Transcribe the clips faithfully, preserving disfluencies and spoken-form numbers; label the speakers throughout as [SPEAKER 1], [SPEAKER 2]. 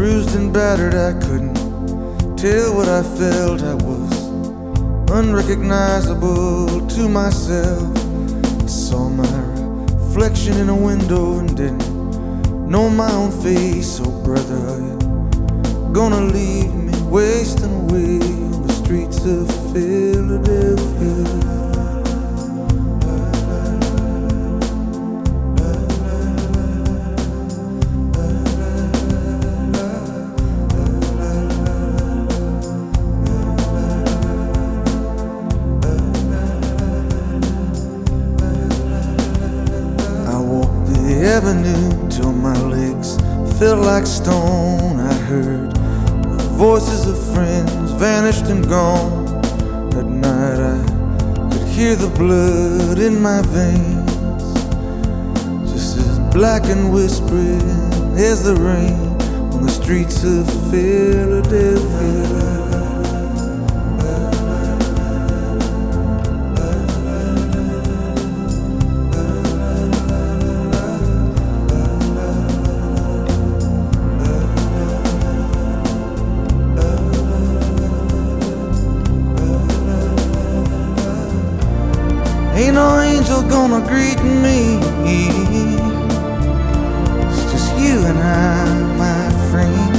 [SPEAKER 1] bruised and battered, I couldn't tell what I felt. I was unrecognizable to myself. I saw my reflection in a window and didn't know my own face. Oh brother, are you gonna leave me wasting away on the streets of Philadelphia? Avenue till my legs felt like stone. I heard the voices of friends vanished and gone. At night I could hear the blood in my veins, just as black and whispering as the rain on the streets of Philadelphia. Ain't no angel gonna greet me. It's just you and I, my friend.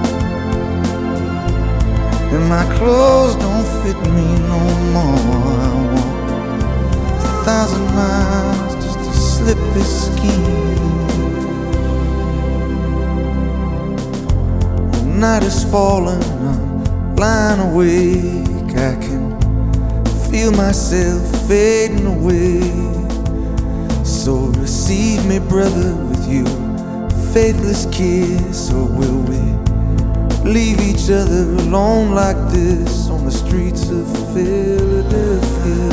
[SPEAKER 1] And my clothes don't fit me no more. I walk a thousand miles just to slip this skin. The night is falling, I'm lying awake. I can feel myself fading away. So receive me, brother, with your faithless kiss. Or will we leave each other alone like this on the streets of Philadelphia?